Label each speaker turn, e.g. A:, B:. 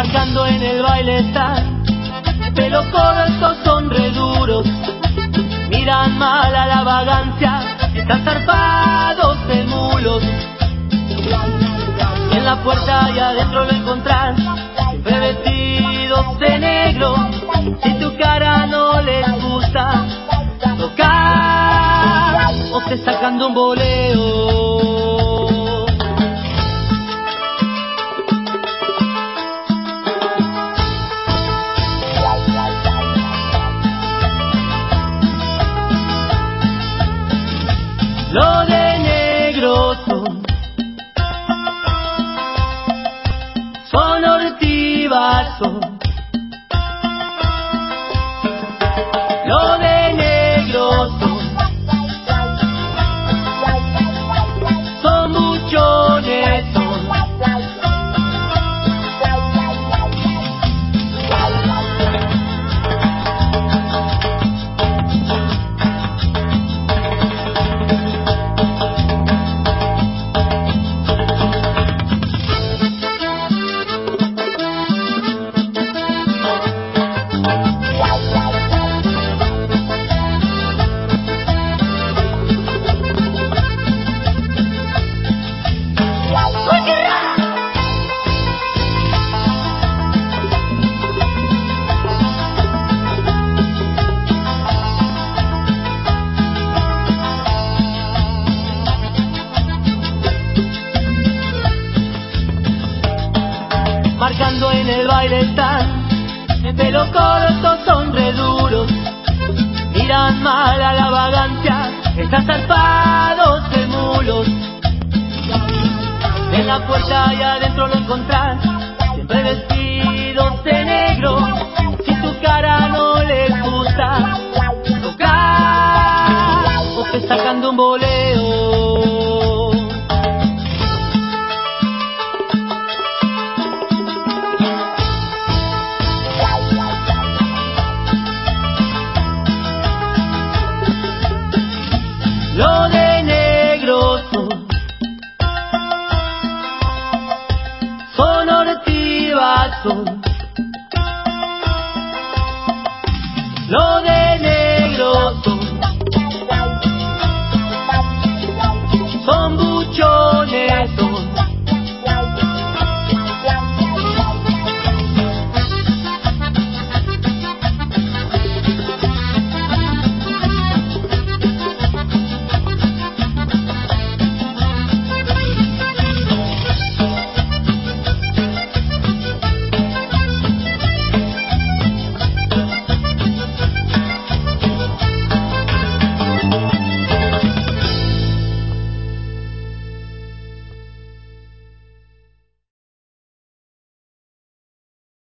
A: marcando en el baile están, pelo corto, son re duros, miran mal a la vagancia, están zarpados de mulos. En la puerta y adentro lo encontrás, siempre vestidos de negro. Si tu cara no les gusta, tocar o te sacan de un boleo. Lo de negro son ortivazos. Lo de negro son muchones. Marcando en el baile están, de pelo corto, son re duros, miran mal a la vagancia, están zarpados de mulos. En la puerta y adentro lo encontrás, siempre vestidos de negro. Si tu cara no les gusta, tocar o te sacan de un boleo. Lo de negro son ortivazos.